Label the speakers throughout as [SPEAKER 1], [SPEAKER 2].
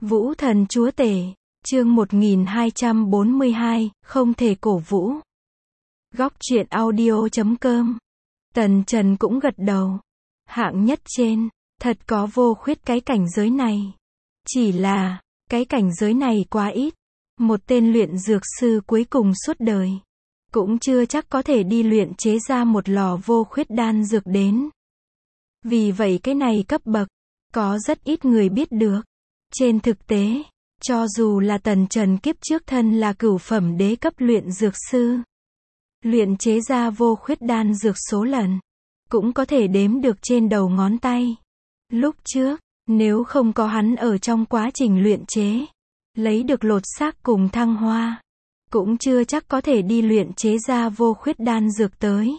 [SPEAKER 1] Vũ thần chúa tể, chương 1242, không thể cổ vũ. Góc truyện audio.com. Tần Trần cũng gật đầu. Hạng nhất trên, thật có vô khuyết cái cảnh giới này. Chỉ là, cái cảnh giới này quá ít. Một tên luyện dược sư cuối cùng suốt đời, cũng chưa chắc có thể đi luyện chế ra một lò vô khuyết đan dược đến. Vì vậy cái này cấp bậc, có rất ít người biết được. Trên thực tế, cho dù là Tần Trần kiếp trước thân là cửu phẩm đế cấp luyện dược sư, luyện chế ra vô khuyết đan dược số lần, cũng có thể đếm được trên đầu ngón tay. Lúc trước, nếu không có hắn ở trong quá trình luyện chế, lấy được lột xác cùng thăng hoa, cũng chưa chắc có thể đi luyện chế ra vô khuyết đan dược tới.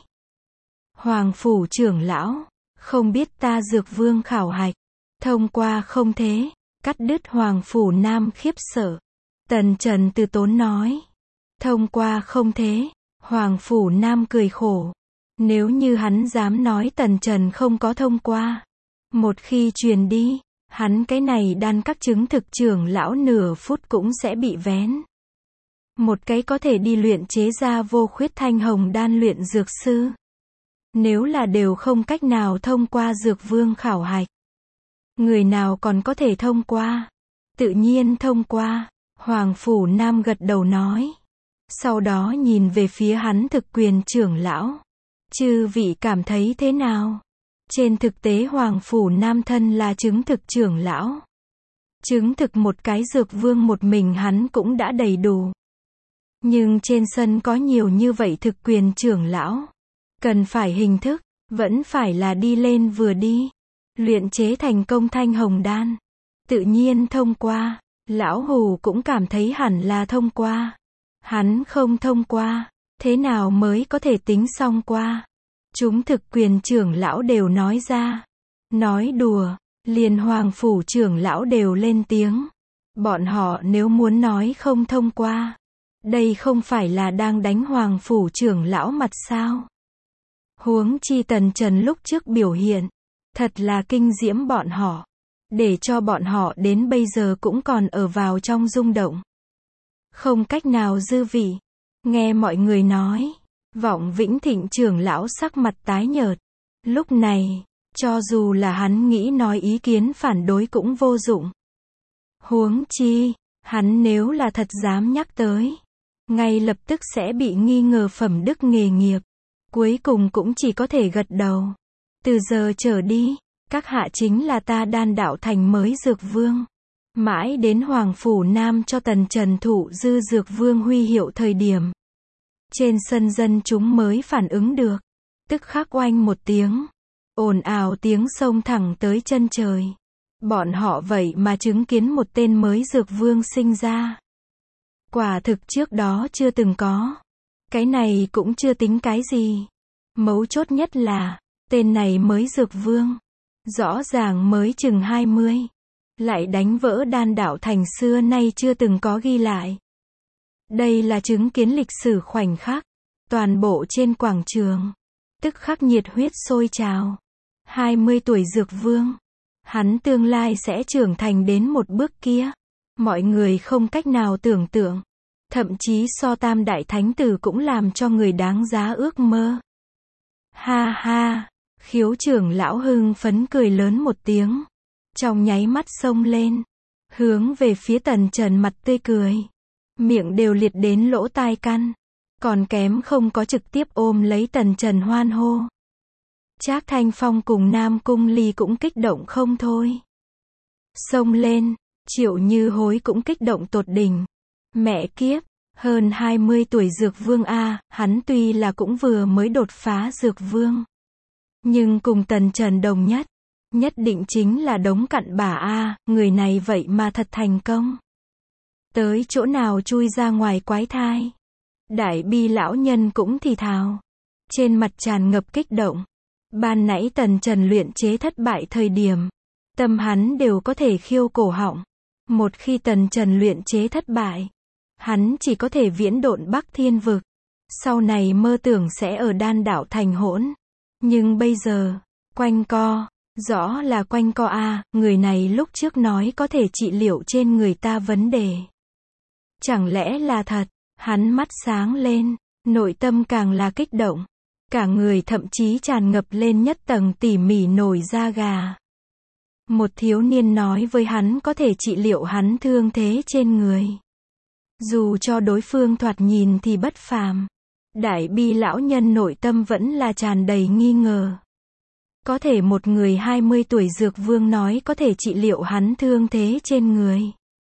[SPEAKER 1] Hoàng phủ trưởng lão, không biết ta dược vương khảo hạch, thông qua không thế, cắt đứt Hoàng phủ Nam khiếp sợ. Tần Trần từ tốn nói. Thông qua không thế, Hoàng phủ Nam cười khổ. Nếu như hắn dám nói Tần Trần không có thông qua, một khi truyền đi, hắn cái này đan các chứng thực trưởng lão nửa phút cũng sẽ bị vén. Một cái có thể đi luyện chế ra vô khuyết thanh hồng đan luyện dược sư, nếu là đều không cách nào thông qua dược vương khảo hạch, người nào còn có thể thông qua? Tự nhiên thông qua. Hoàng phủ Nam gật đầu nói. Sau đó nhìn về phía hắn thực quyền trưởng lão. Chư vị cảm thấy thế nào? Trên thực tế Hoàng phủ Nam thân là chứng thực trưởng lão. Chứng thực một cái dược vương một mình hắn cũng đã đầy đủ. Nhưng trên sân có nhiều như vậy thực quyền trưởng lão. Cần phải hình thức, vẫn phải là đi lên vừa đi. Luyện chế thành công thanh hồng đan. Tự nhiên thông qua. Lão Hù cũng cảm thấy hẳn là thông qua. Hắn không thông qua, thế nào mới có thể tính xong qua? Chúng thực quyền trưởng lão đều nói ra. Nói đùa, liền Hoàng phủ trưởng lão đều lên tiếng. Bọn họ nếu muốn nói không thông qua, đây không phải là đang đánh Hoàng phủ trưởng lão mặt sao? Huống chi Tần Trần lúc trước biểu hiện, thật là kinh diễm bọn họ, để cho bọn họ đến bây giờ cũng còn ở vào trong rung động. Không cách nào dư vị. Nghe mọi người nói, Vọng Vĩnh Thịnh trưởng lão sắc mặt tái nhợt. Lúc này, cho dù là hắn nghĩ nói ý kiến phản đối cũng vô dụng. Huống chi, hắn nếu là thật dám nhắc tới, ngay lập tức sẽ bị nghi ngờ phẩm đức nghề nghiệp. Cuối cùng cũng chỉ có thể gật đầu. Từ giờ trở đi, các hạ chính là ta đan đạo thành mới dược vương. Mãi đến Hoàng phủ Nam cho Tần Trần thụ dư dược vương huy hiệu thời điểm, trên sân dân chúng mới phản ứng được. Tức khắc oanh một tiếng, ồn ào tiếng xông thẳng tới chân trời. Bọn họ vậy mà chứng kiến một tên mới dược vương sinh ra. Quả thực trước đó chưa từng có. Cái này cũng chưa tính cái gì. Mấu chốt nhất là, tên này mới dược vương, rõ ràng mới chừng 20. Lại đánh vỡ đan đạo thành xưa nay chưa từng có ghi lại. Đây là chứng kiến lịch sử khoảnh khắc. Toàn bộ trên quảng trường, tức khắc nhiệt huyết sôi trào. 20 tuổi dược vương, hắn tương lai sẽ trưởng thành đến một bước kia. Mọi người không cách nào tưởng tượng. Thậm chí so tam đại thánh tử cũng làm cho người đáng giá ước mơ. Ha ha, Khiếu trưởng lão hưng phấn cười lớn một tiếng. Trong nháy mắt xông lên, hướng về phía Tần Trần mặt tươi cười. Miệng đều liệt đến lỗ tai căn. Còn kém không có trực tiếp ôm lấy Tần Trần hoan hô. Trác Thanh Phong cùng Nam Cung Ly cũng kích động không thôi. Xông lên, Triệu Như Hối cũng kích động tột đỉnh. Mẹ kiếp, hơn 20 tuổi dược vương a, hắn tuy là cũng vừa mới đột phá dược vương, nhưng cùng Tần Trần đồng nhất. Nhất định chính là đống cặn bã a, người này vậy mà thật thành công. Tới chỗ nào chui ra ngoài quái thai. Đại Bi lão nhân cũng thì thào. Trên mặt tràn ngập kích động. Ban nãy Tần Trần luyện chế thất bại thời điểm, tâm hắn đều có thể khiêu cổ họng. Một khi Tần Trần luyện chế thất bại, hắn chỉ có thể viễn độn Bắc Thiên vực. Sau này mơ tưởng sẽ ở đan đạo thành hỗn. Nhưng bây giờ, quanh co, Rõ là quanh co a, người này lúc trước nói có thể trị liệu trên người ta vấn đề. Chẳng lẽ là thật? Hắn mắt sáng lên, nội tâm càng là kích động. Cả người thậm chí tràn ngập lên nhất tầng tỉ mỉ nổi da gà. Một thiếu niên nói với hắn có thể trị liệu hắn thương thế trên người. Dù cho đối phương thoạt nhìn thì bất phàm. Đại bi lão nhân nội tâm vẫn là tràn đầy nghi ngờ. Có thể một người 20 tuổi dược vương nói có thể trị liệu hắn thương thế trên người.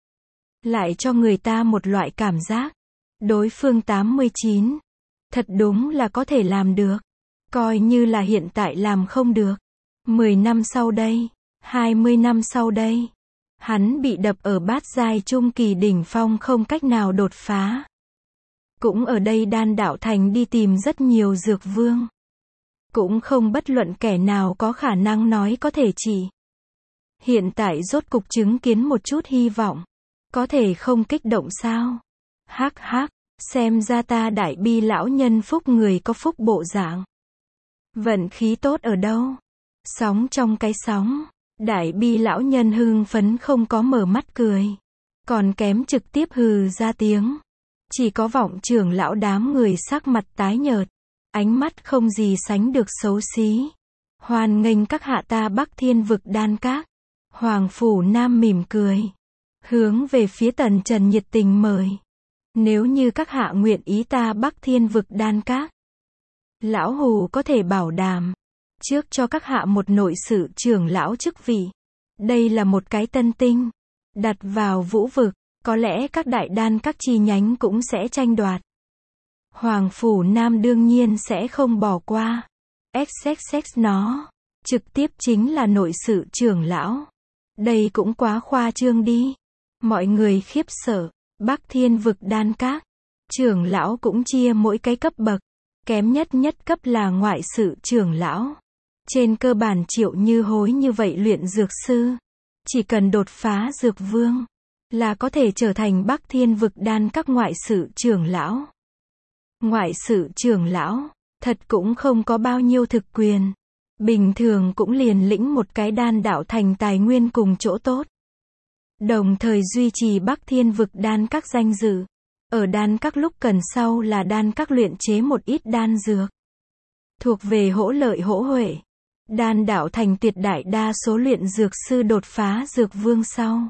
[SPEAKER 1] Lại cho người ta một loại cảm giác. Đối phương 89. Thật đúng là có thể làm được. Coi như là hiện tại làm không được. 10 năm sau đây, 20 năm sau đây, hắn bị đập ở bát giai trung kỳ đỉnh phong không cách nào đột phá. Cũng ở đây Đan Đạo Thành đi tìm rất nhiều dược vương. Cũng không bất luận kẻ nào có khả năng nói có thể trị. Hiện tại rốt cục chứng kiến một chút hy vọng. Có thể không kích động sao? Hắc hắc, xem ra ta đại bi lão nhân phúc người có phúc bộ dạng. Vận khí tốt ở đâu? Sóng trong cái sóng. Đại bi lão nhân hưng phấn không có mở mắt cười. Còn kém trực tiếp hừ ra tiếng. Chỉ có vọng trưởng lão đám người sắc mặt tái nhợt. Ánh mắt không gì sánh được xấu xí. Hoan nghênh các hạ ta Bắc Thiên vực Đan Các. Hoàng Phủ Nam mỉm cười. Hướng về phía Tần Trần nhiệt tình mời. Nếu như các hạ nguyện ý ta Bắc Thiên vực Đan Các. Lão Hù có thể bảo đảm. Trước cho các hạ một nội sự trưởng lão chức vị. Đây là một cái tân tinh. Đặt vào vũ vực. Có lẽ các đại đan các chi nhánh cũng sẽ tranh đoạt. Hoàng Phủ Nam đương nhiên sẽ không bỏ qua. XXX nó. Trực tiếp chính là nội sự trưởng lão. Đây cũng quá khoa trương đi. Mọi người khiếp sợ. Bắc Thiên vực Đan Các. Trưởng lão cũng chia mỗi cái cấp bậc. Kém nhất nhất cấp là ngoại sự trưởng lão. Trên cơ bản Triệu Như Hối như vậy luyện dược sư. Chỉ cần đột phá dược vương. Là có thể trở thành Bắc Thiên vực Đan Các ngoại sự trưởng lão. Ngoại sự trưởng lão, thật cũng không có bao nhiêu thực quyền. Bình thường cũng liền lĩnh một cái Đan Đạo Thành tài nguyên cùng chỗ tốt. Đồng thời duy trì Bắc Thiên vực Đan Các danh dự. Ở Đan Các lúc cần sau là Đan Các luyện chế một ít đan dược. Thuộc về hỗ lợi hỗ huệ. Đan Đạo Thành tuyệt đại đa số luyện dược sư đột phá dược vương sau.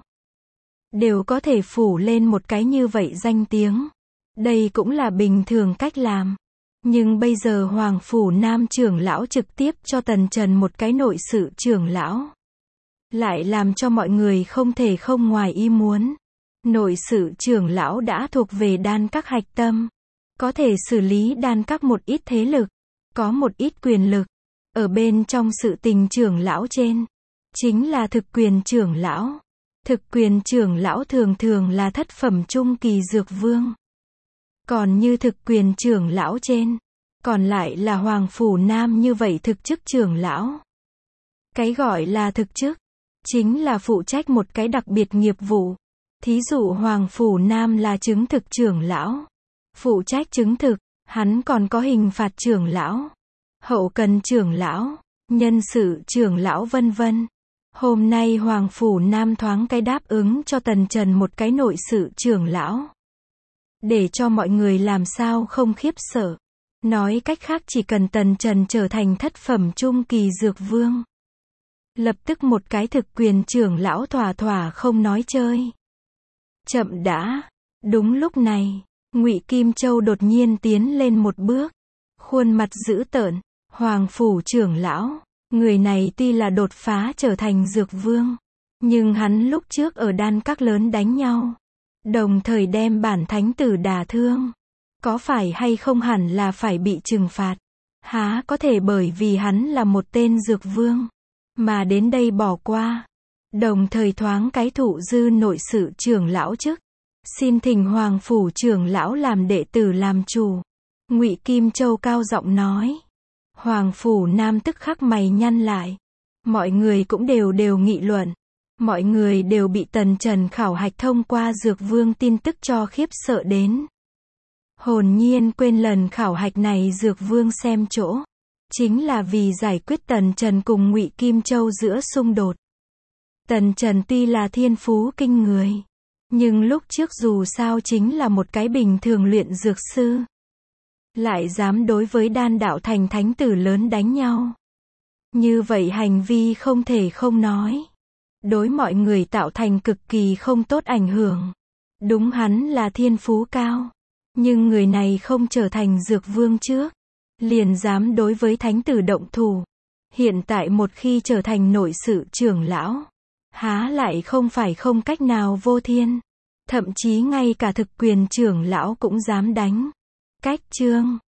[SPEAKER 1] Đều có thể phủ lên một cái như vậy danh tiếng. Đây cũng là bình thường cách làm. Nhưng bây giờ Hoàng Phủ Nam trưởng lão trực tiếp cho Tần Trần một cái nội sự trưởng lão. Lại làm cho mọi người không thể không ngoài ý muốn. Nội sự trưởng lão đã thuộc về Đan Các hạch tâm. Có thể xử lý Đan Các một ít thế lực. Có một ít quyền lực. Ở bên trong sự tình trưởng lão trên. Chính là thực quyền trưởng lão. Thực quyền trưởng lão thường thường là thất phẩm trung kỳ dược vương. Còn như thực quyền trưởng lão trên. Còn lại là Hoàng Phủ Nam như vậy thực chức trưởng lão. Cái gọi là thực chức. Chính là phụ trách một cái đặc biệt nghiệp vụ. Thí dụ Hoàng Phủ Nam là chứng thực trưởng lão. Phụ trách chứng thực. Hắn còn có hình phạt trưởng lão. Hậu cần trưởng lão. Nhân sự trưởng lão vân vân. Hôm nay Hoàng Phủ Nam thoáng cái đáp ứng cho Tần Trần một cái nội sự trưởng lão. Để cho mọi người làm sao không khiếp sợ. Nói cách khác chỉ cần Tần Trần trở thành thất phẩm trung kỳ dược vương. Lập tức một cái thực quyền trưởng lão thỏa thỏa không nói chơi. Chậm đã. Đúng lúc này, Ngụy Kim Châu đột nhiên tiến lên một bước. Khuôn mặt dữ tợn. Hoàng Phủ trưởng lão. Người này tuy là đột phá trở thành dược vương. Nhưng hắn lúc trước ở Đan Các lớn đánh nhau. Đồng thời đem bản thánh tử đả thương. Có phải hay không hẳn là phải bị trừng phạt. Há có thể bởi vì hắn là một tên dược vương. Mà đến đây bỏ qua. Đồng thời thoáng cái thụ dư nội sự trưởng lão chức. Xin thỉnh Hoàng Phủ trưởng lão làm đệ tử làm chủ. Ngụy Kim Châu cao giọng nói. Hoàng Phủ Nam tức khắc mày nhăn lại. Mọi người cũng đều nghị luận. Mọi người đều bị Tần Trần khảo hạch thông qua dược vương tin tức cho khiếp sợ đến. Hồn nhiên quên lần khảo hạch này dược vương xem chỗ. chính là vì giải quyết Tần Trần cùng Ngụy Kim Châu giữa xung đột. Tần Trần tuy là thiên phú kinh người, nhưng lúc trước dù sao chính là một cái bình thường luyện dược sư. Lại dám đối với đan đạo thành thánh tử lớn đánh nhau. Như vậy hành vi không thể không nói. Đối mọi người tạo thành cực kỳ không tốt ảnh hưởng. Đúng hắn là thiên phú cao. Nhưng người này không trở thành dược vương trước. Liền dám đối với thánh tử động thủ. Hiện tại một khi trở thành nội sự trưởng lão. Há lại không phải không cách nào vô thiên. Thậm chí ngay cả thực quyền trưởng lão cũng dám đánh. Cách chương